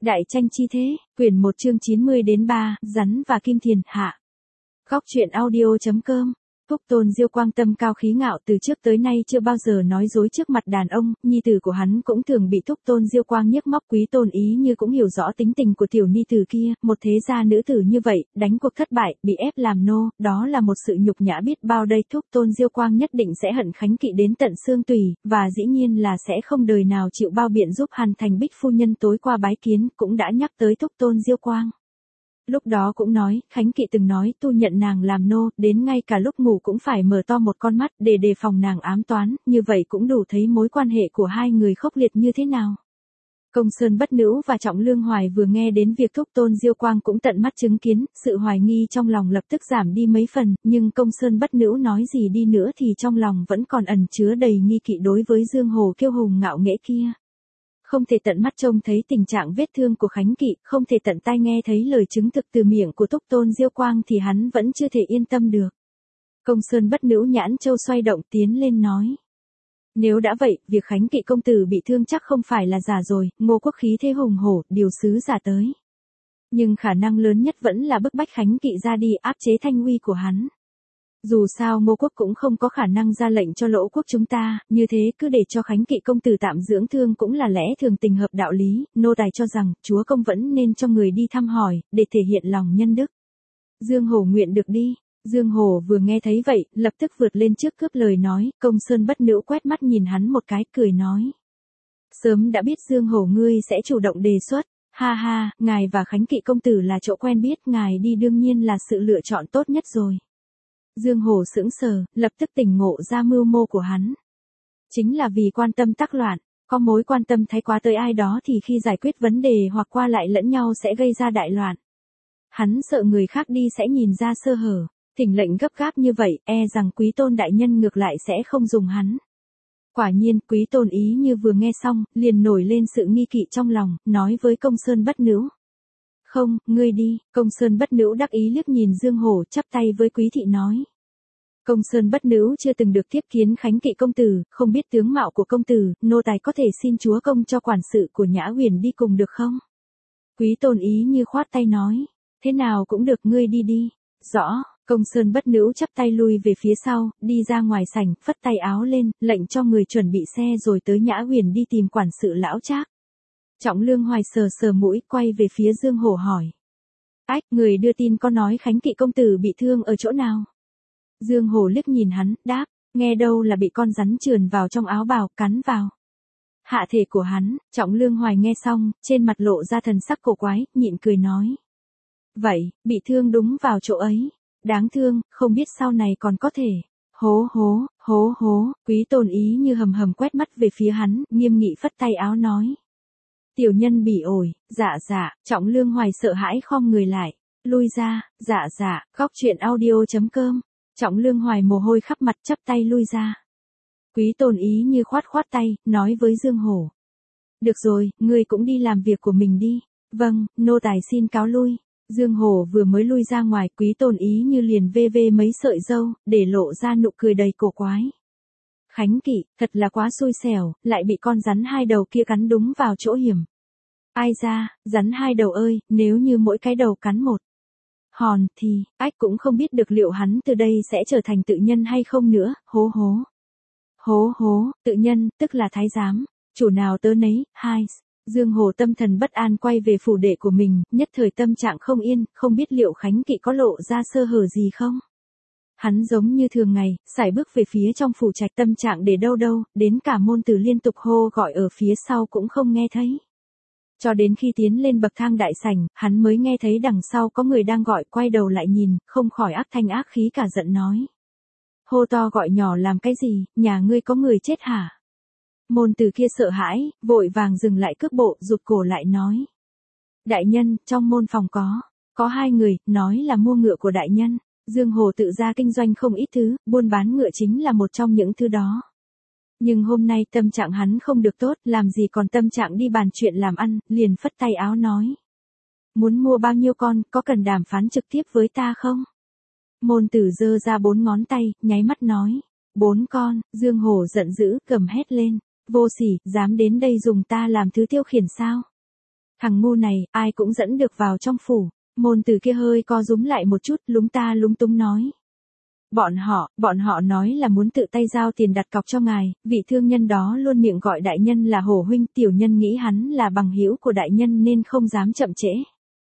Đại tranh chi thế, quyển 1 chương 90-3, Rắn và Kim Thiền, hạ. Góc truyện audio.com. Thúc Tôn Diêu Quang tâm cao khí ngạo, từ trước tới nay chưa bao giờ nói dối trước mặt đàn ông, nhi tử của hắn cũng thường bị Thúc Tôn Diêu Quang nhiếc móc. Quý Tôn Ý Như cũng hiểu rõ tính tình của tiểu ni tử kia, một thế gia nữ tử như vậy, đánh cuộc thất bại, bị ép làm nô, đó là một sự nhục nhã biết bao đây. Thúc Tôn Diêu Quang nhất định sẽ hận Khánh Kỵ đến tận xương tủy, và dĩ nhiên là sẽ không đời nào chịu bao biện giúp Hàn Thành Bích phu nhân tối qua bái kiến, cũng đã nhắc tới Thúc Tôn Diêu Quang. Lúc đó cũng nói, Khánh Kỵ từng nói tu nhận nàng làm nô, đến ngay cả lúc ngủ cũng phải mở to một con mắt để đề phòng nàng ám toán, như vậy cũng đủ thấy mối quan hệ của hai người khốc liệt như thế nào. Công Sơn Bất Nữu và Trọng Lương Hoài vừa nghe đến việc Thúc Tôn Diêu Quang cũng tận mắt chứng kiến, sự hoài nghi trong lòng lập tức giảm đi mấy phần, nhưng Công Sơn Bất Nữu nói gì đi nữa thì trong lòng vẫn còn ẩn chứa đầy nghi kỵ đối với Dương Hồ kiêu hùng ngạo nghễ kia. Không thể tận mắt trông thấy tình trạng vết thương của Khánh Kỵ, không thể tận tai nghe thấy lời chứng thực từ miệng của Thúc Tôn Diêu Quang thì hắn vẫn chưa thể yên tâm được. Công Sơn Bất Nữu nhãn châu xoay động tiến lên nói. Nếu đã vậy, việc Khánh Kỵ công tử bị thương chắc không phải là giả rồi, Ngô Quốc khí thế hùng hổ, điều sứ giả tới. Nhưng khả năng lớn nhất vẫn là bức bách Khánh Kỵ ra đi áp chế thanh uy của hắn. Dù sao Ngô Quốc cũng không có khả năng ra lệnh cho Lỗ Quốc chúng ta, như thế cứ để cho Khánh Kỵ công tử tạm dưỡng thương cũng là lẽ thường tình hợp đạo lý, nô tài cho rằng, chúa công vẫn nên cho người đi thăm hỏi, để thể hiện lòng nhân đức. Dương Hổ nguyện được đi. Dương Hổ vừa nghe thấy vậy, lập tức vượt lên trước cướp lời nói, Công Sơn Bất Nữu quét mắt nhìn hắn một cái, cười nói. Sớm đã biết Dương Hổ ngươi sẽ chủ động đề xuất, ha ha, ngài và Khánh Kỵ công tử là chỗ quen biết, ngài đi đương nhiên là sự lựa chọn tốt nhất rồi. Dương Hổ sững sờ, lập tức tỉnh ngộ ra mưu mô của hắn. Chính là vì quan tâm tác loạn, có mối quan tâm thái quá tới ai đó thì khi giải quyết vấn đề hoặc qua lại lẫn nhau sẽ gây ra đại loạn. Hắn sợ người khác đi sẽ nhìn ra sơ hở, thỉnh lệnh gấp gáp như vậy, rằng Quý Tôn đại nhân ngược lại sẽ không dùng hắn. Quả nhiên, Quý Tôn Ý Như vừa nghe xong, liền nổi lên sự nghi kỵ trong lòng, nói với Công Sơn Bất Nữu. Không, ngươi đi. Công Sơn Bất Nữu đắc ý liếc nhìn Dương Hổ, chắp tay với Quý thị nói. Công Sơn Bất Nữu chưa từng được tiếp kiến Khánh Kỵ công tử, không biết tướng mạo của công tử, nô tài có thể xin chúa công cho quản sự của Nhã Huyền đi cùng được không? Quý Tôn Ý Như khoát tay nói, thế nào cũng được, ngươi đi đi. Rõ. Công Sơn Bất Nữu chắp tay lui về phía sau, đi ra ngoài sảnh, phất tay áo lên, lệnh cho người chuẩn bị xe rồi tới Nhã Huyền đi tìm quản sự lão Trác. Trọng Lương Hoài sờ sờ mũi, quay về phía Dương Hổ hỏi. Ách, người đưa tin có nói Khánh Kỵ công tử bị thương ở chỗ nào? Dương Hổ liếc nhìn hắn, đáp, nghe đâu là bị con rắn trườn vào trong áo bào, cắn vào hạ thể của hắn. Trọng Lương Hoài nghe xong, trên mặt lộ ra thần sắc cổ quái, nhịn cười nói. Vậy, bị thương đúng vào chỗ ấy. Đáng thương, không biết sau này còn có thể. Hố hố, hố hố, Quý Tôn Ý Như hầm hầm quét mắt về phía hắn, nghiêm nghị phất tay áo nói. Tiểu nhân bị ổi, dạ, Trọng Lương Hoài sợ hãi khom người lại. Lui ra, dạ, góc truyện audio.com. Trọng Lương Hoài mồ hôi khắp mặt chắp tay lui ra. Quý Tôn Ý Như khoát tay, nói với Dương Hổ. Được rồi, ngươi cũng đi làm việc của mình đi. Vâng, nô tài xin cáo lui. Dương Hổ vừa mới lui ra ngoài, Quý Tôn Ý Như liền vê mấy sợi râu, để lộ ra nụ cười đầy cổ quái. Khánh Kỵ, thật là quá xui xẻo, lại bị con rắn hai đầu kia cắn đúng vào chỗ hiểm. Ai ra, rắn hai đầu ơi, nếu như mỗi cái đầu cắn một hòn thì, ách cũng không biết được liệu hắn từ đây sẽ trở thành tự nhân hay không nữa, hố hố. Hố hố, tự nhân, tức là thái giám, chủ nào tớ nấy, hai. Dương Hổ tâm thần bất an quay về phủ đệ của mình, nhất thời tâm trạng không yên, không biết liệu Khánh Kỵ có lộ ra sơ hở gì không. Hắn giống như thường ngày, sải bước về phía trong phủ trạch, tâm trạng để đâu, đến cả môn tử liên tục hô gọi ở phía sau cũng không nghe thấy. Cho đến khi tiến lên bậc thang đại sảnh, hắn mới nghe thấy đằng sau có người đang gọi, quay đầu lại nhìn, không khỏi ác thanh ác khí cả giận nói. Hô to gọi nhỏ làm cái gì, nhà ngươi có người chết hả? Môn tử kia sợ hãi, vội vàng dừng lại cước bộ, rụt cổ lại nói. Đại nhân, trong môn phòng có hai người, nói là mua ngựa của đại nhân. Dương Hồ tự ra kinh doanh không ít thứ, buôn bán ngựa chính là một trong những thứ đó. Nhưng hôm nay tâm trạng hắn không được tốt, làm gì còn tâm trạng đi bàn chuyện làm ăn, liền phất tay áo nói. Muốn mua bao nhiêu con, có cần đàm phán trực tiếp với ta không? Môn tử giơ ra 4 ngón tay, nháy mắt nói. 4 con, Dương Hổ giận dữ, gầm hét lên. Vô sỉ, dám đến đây dùng ta làm thứ tiêu khiển sao? Thằng ngu này, ai cũng dẫn được vào trong phủ. Môn từ kia hơi co rúm lại một chút, lúng ta lúng túng nói. Bọn họ nói là muốn tự tay giao tiền đặt cọc cho ngài, vị thương nhân đó luôn miệng gọi đại nhân là Hổ huynh, tiểu nhân nghĩ hắn là bằng hữu của đại nhân nên không dám chậm trễ.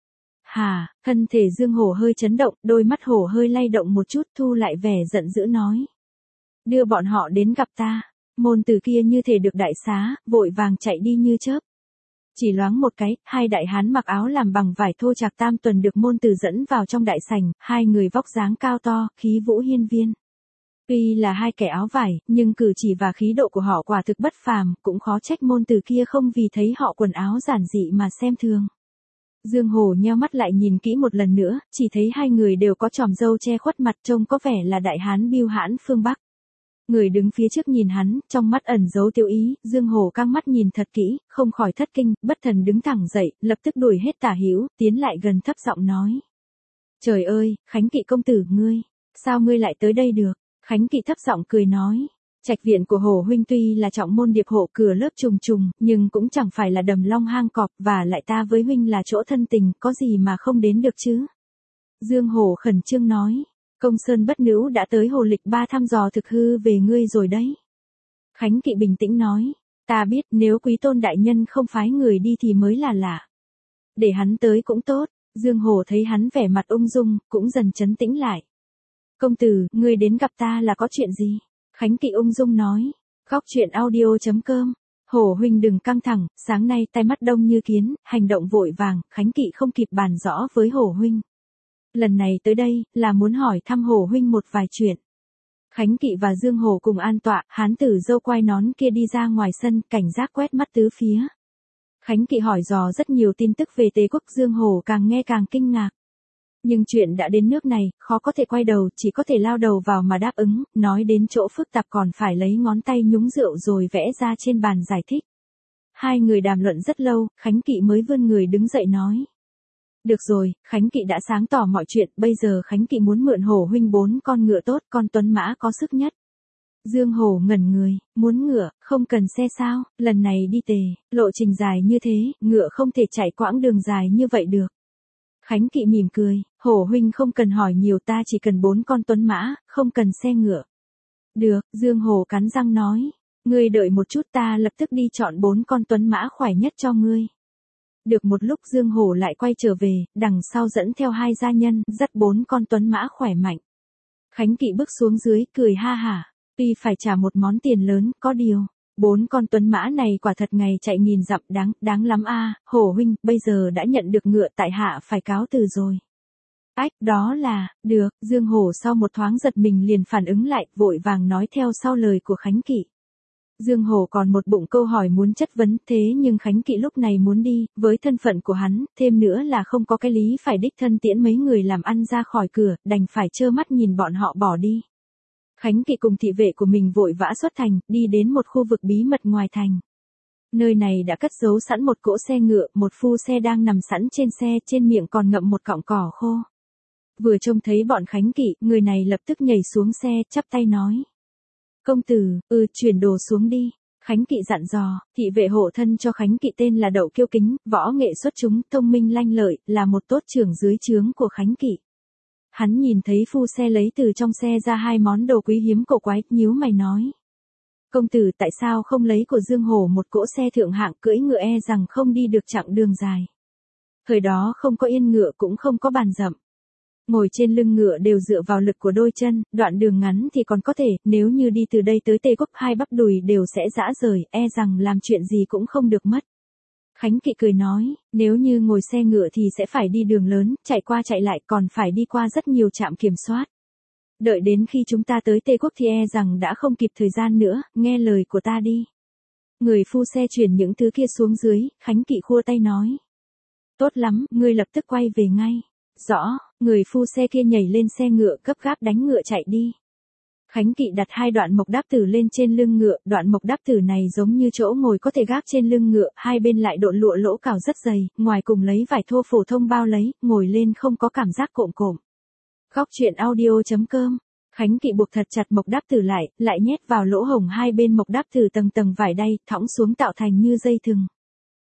Hà, thân thể Dương Hổ hơi chấn động, đôi mắt Hổ hơi lay động một chút, thu lại vẻ giận dữ nói. Đưa bọn họ đến gặp ta. Môn từ kia như thể được đại xá, vội vàng chạy đi như chớp. Chỉ loáng một cái, hai đại hán mặc áo làm bằng vải thô chạc tam tuần được môn từ dẫn vào trong đại sảnh, hai người vóc dáng cao to, khí vũ hiên viên. Tuy là hai kẻ áo vải, nhưng cử chỉ và khí độ của họ quả thực bất phàm, cũng khó trách môn từ kia không vì thấy họ quần áo giản dị mà xem thường. Dương Hổ nheo mắt lại nhìn kỹ một lần nữa, chỉ thấy hai người đều có chòm râu che khuất mặt, trông có vẻ là đại hán Bưu Hãn phương Bắc. Người đứng phía trước nhìn hắn, trong mắt ẩn giấu tiêu ý, Dương Hổ căng mắt nhìn thật kỹ, không khỏi thất kinh, bất thần đứng thẳng dậy, lập tức đuổi hết tả hữu, tiến lại gần thấp giọng nói. Trời ơi, Khánh Kỵ công tử ngươi, sao ngươi lại tới đây được? Khánh Kỵ thấp giọng cười nói. Trạch viện của Hổ huynh tuy là trọng môn điệp hộ cửa lớp trùng trùng, nhưng cũng chẳng phải là đầm long hang cọp, và lại ta với huynh là chỗ thân tình, có gì mà không đến được chứ? Dương Hổ khẩn trương nói. Công Sơn Bất Nữ đã tới Hồ Lịch Ba thăm dò thực hư về ngươi rồi đấy. Khánh Kỵ bình tĩnh nói, ta biết nếu quý tôn đại nhân không phái người đi thì mới là lạ. Để hắn tới cũng tốt. Dương Hổ thấy hắn vẻ mặt ung dung, cũng dần trấn tĩnh lại. Công tử, ngươi đến gặp ta là có chuyện gì? Khánh Kỵ ung dung nói. Góc truyện audio.com. Hổ huynh đừng căng thẳng, sáng nay tai mắt đông như kiến, hành động vội vàng, Khánh Kỵ không kịp bàn rõ với Hổ huynh. Lần này tới đây, là muốn hỏi thăm Hổ huynh một vài chuyện. Khánh Kỵ và Dương Hổ cùng an tọa, hán tử râu quai nón kia đi ra ngoài sân, cảnh giác quét mắt tứ phía. Khánh Kỵ hỏi dò rất nhiều tin tức về Tề quốc, Dương Hổ càng nghe càng kinh ngạc. Nhưng chuyện đã đến nước này, khó có thể quay đầu, chỉ có thể lao đầu vào mà đáp ứng, nói đến chỗ phức tạp còn phải lấy ngón tay nhúng rượu rồi vẽ ra trên bàn giải thích. Hai người đàm luận rất lâu, Khánh Kỵ mới vươn người đứng dậy nói. Được rồi, Khánh Kỵ đã sáng tỏ mọi chuyện, bây giờ Khánh Kỵ muốn mượn Hổ huynh 4 con ngựa tốt, con tuấn mã có sức nhất. Dương Hổ ngẩn người, muốn ngựa, không cần xe sao, lần này đi Tề, lộ trình dài như thế, ngựa không thể chạy quãng đường dài như vậy được. Khánh Kỵ mỉm cười, Hổ huynh không cần hỏi nhiều, ta chỉ cần 4 con tuấn mã, không cần xe ngựa. Được, Dương Hổ cắn răng nói, ngươi đợi một chút, ta lập tức đi chọn 4 con tuấn mã khỏe nhất cho ngươi. Được một lúc Dương Hổ lại quay trở về, đằng sau dẫn theo 2 gia nhân, dắt 4 con tuấn mã khỏe mạnh. Khánh Kỵ bước xuống dưới, cười ha hả, tuy phải trả một món tiền lớn, có điều, 4 con tuấn mã này quả thật ngày chạy nghìn dặm, đáng lắm a. Hổ huynh, bây giờ đã nhận được ngựa, tại hạ phải cáo từ rồi. Ách, đó là, được, Dương Hổ sau một thoáng giật mình liền phản ứng lại, vội vàng nói theo sau lời của Khánh Kỵ. Dương Hổ còn một bụng câu hỏi muốn chất vấn, thế nhưng Khánh Kỵ lúc này muốn đi, với thân phận của hắn, thêm nữa là không có cái lý phải đích thân tiễn mấy người làm ăn ra khỏi cửa, đành phải trơ mắt nhìn bọn họ bỏ đi. Khánh Kỵ cùng thị vệ của mình vội vã xuất thành, đi đến một khu vực bí mật ngoài thành. Nơi này đã cất giấu sẵn một cỗ xe ngựa, một phu xe đang nằm sẵn trên xe, trên miệng còn ngậm một cọng cỏ khô. Vừa trông thấy bọn Khánh Kỵ, người này lập tức nhảy xuống xe, chắp tay nói. Công tử, chuyển đồ xuống đi. Khánh Kỵ dặn dò, thị vệ hộ thân cho Khánh Kỵ tên là Đậu Kiêu Kính, võ nghệ xuất chúng, thông minh lanh lợi, là một tốt trưởng dưới trướng của Khánh Kỵ. Hắn nhìn thấy phu xe lấy từ trong xe ra 2 món đồ quý hiếm cổ quái, nhíu mày nói. Công tử tại sao không lấy của Dương Hổ một cỗ xe thượng hạng, cưỡi ngựa e rằng không đi được chặng đường dài. Thời đó không có yên ngựa cũng không có bàn dậm. Ngồi trên lưng ngựa đều dựa vào lực của đôi chân, đoạn đường ngắn thì còn có thể, nếu như đi từ đây tới Tề quốc 2 bắp đùi đều sẽ rã rời, e rằng làm chuyện gì cũng không được mất. Khánh Kỵ cười nói, nếu như ngồi xe ngựa thì sẽ phải đi đường lớn, chạy qua chạy lại, còn phải đi qua rất nhiều trạm kiểm soát. Đợi đến khi chúng ta tới Tề quốc thì e rằng đã không kịp thời gian nữa, nghe lời của ta đi. Người phu xe chuyển những thứ kia xuống dưới, Khánh Kỵ khua tay nói. Tốt lắm, ngươi lập tức quay về ngay. Rõ, người phu xe kia nhảy lên xe ngựa, gấp gáp đánh ngựa chạy đi. Khánh Kỵ đặt 2 đoạn mộc đáp tử lên trên lưng ngựa, đoạn mộc đáp tử này giống như chỗ ngồi có thể gác trên lưng ngựa, hai bên lại độn lụa lỗ cào rất dày, ngoài cùng lấy vải thô phổ thông bao lấy, ngồi lên không có cảm giác cộm cộm. Góc truyện audio.com. Khánh Kỵ buộc thật chặt mộc đáp tử lại nhét vào lỗ hổng hai bên mộc đáp tử tầng tầng vải đay, thõng xuống tạo thành như dây thừng.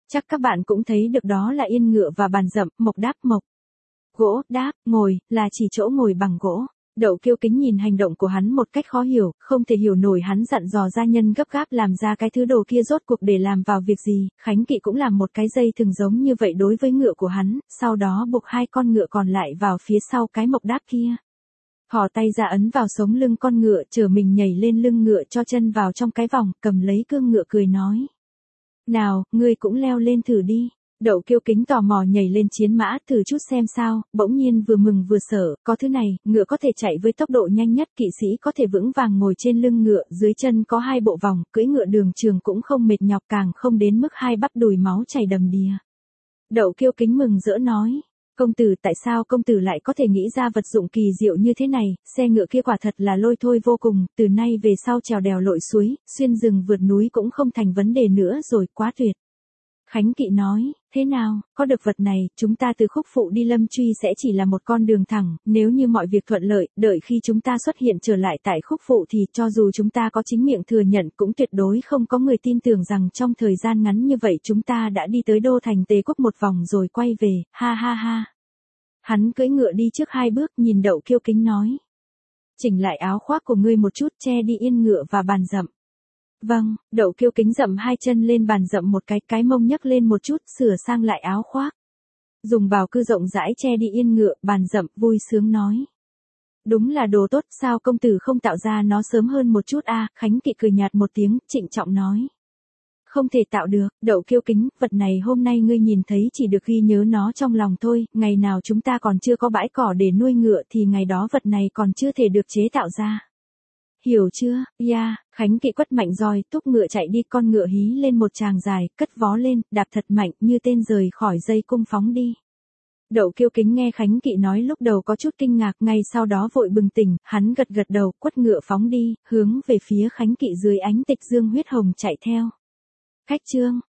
Chắc các bạn cũng thấy được đó là yên ngựa và bàn dậm, mộc đáp mộc. Gỗ, đáp, ngồi, là chỉ chỗ ngồi bằng gỗ. Đậu Kiêu Kính nhìn hành động của hắn một cách khó hiểu, không thể hiểu nổi hắn dặn dò gia nhân gấp gáp làm ra cái thứ đồ kia rốt cuộc để làm vào việc gì. Khánh Kỵ cũng làm một cái dây thừng giống như vậy đối với ngựa của hắn, sau đó buộc hai con ngựa còn lại vào phía sau cái mộc đáp kia. Thò tay ra ấn vào sống lưng con ngựa, chờ mình nhảy lên lưng ngựa, cho chân vào trong cái vòng, cầm lấy cương ngựa cười nói. Nào, ngươi cũng leo lên thử đi. Đậu Kiêu Kính tò mò nhảy lên chiến mã thử chút xem sao, bỗng nhiên vừa mừng vừa sợ, có thứ này, ngựa có thể chạy với tốc độ nhanh nhất, kỵ sĩ có thể vững vàng ngồi trên lưng ngựa, dưới chân có hai bộ vòng, cưỡi ngựa đường trường cũng không mệt nhọc, càng không đến mức hai bắp đùi máu chảy đầm đìa. Đậu Kiêu Kính mừng rỡ nói. Công tử, tại sao công tử lại có thể nghĩ ra vật dụng kỳ diệu như thế này, xe ngựa kia quả thật là lôi thôi vô cùng, từ nay về sau trèo đèo lội suối, xuyên rừng vượt núi cũng không thành vấn đề nữa rồi, quá tuyệt. Khánh Kỵ nói, thế nào, có được vật này, chúng ta từ Khúc Phụ đi Lâm Truy sẽ chỉ là một con đường thẳng, nếu như mọi việc thuận lợi, đợi khi chúng ta xuất hiện trở lại tại Khúc Phụ thì cho dù chúng ta có chính miệng thừa nhận cũng tuyệt đối không có người tin tưởng rằng trong thời gian ngắn như vậy chúng ta đã đi tới đô thành Tề Quốc một vòng rồi quay về, ha ha ha. Hắn cưỡi ngựa đi trước hai bước nhìn Đậu Kiêu Kính nói. Chỉnh lại áo khoác của ngươi một chút, che đi yên ngựa và bàn dậm. Vâng, Đậu Kiêu Kính dậm hai chân lên bàn dậm một cái mông nhấc lên một chút, sửa sang lại áo khoác. Dùng bào cư rộng rãi che đi yên ngựa, bàn dậm, vui sướng nói. Đúng là đồ tốt, sao công tử không tạo ra nó sớm hơn một chút a? Khánh Kỵ cười nhạt một tiếng, trịnh trọng nói. Không thể tạo được, Đậu Kiêu Kính, vật này hôm nay ngươi nhìn thấy chỉ được ghi nhớ nó trong lòng thôi, ngày nào chúng ta còn chưa có bãi cỏ để nuôi ngựa thì ngày đó vật này còn chưa thể được chế tạo ra. Hiểu chưa, ya, Khánh Kỵ quất mạnh roi, thúc ngựa chạy đi, con ngựa hí lên một tràng dài, cất vó lên, đạp thật mạnh như tên rời khỏi dây cung phóng đi. Đậu Kiêu Kính nghe Khánh Kỵ nói lúc đầu có chút kinh ngạc, ngay sau đó vội bừng tỉnh, hắn gật gật đầu, quất ngựa phóng đi, hướng về phía Khánh Kỵ dưới ánh tịch dương huyết hồng chạy theo. Khách chương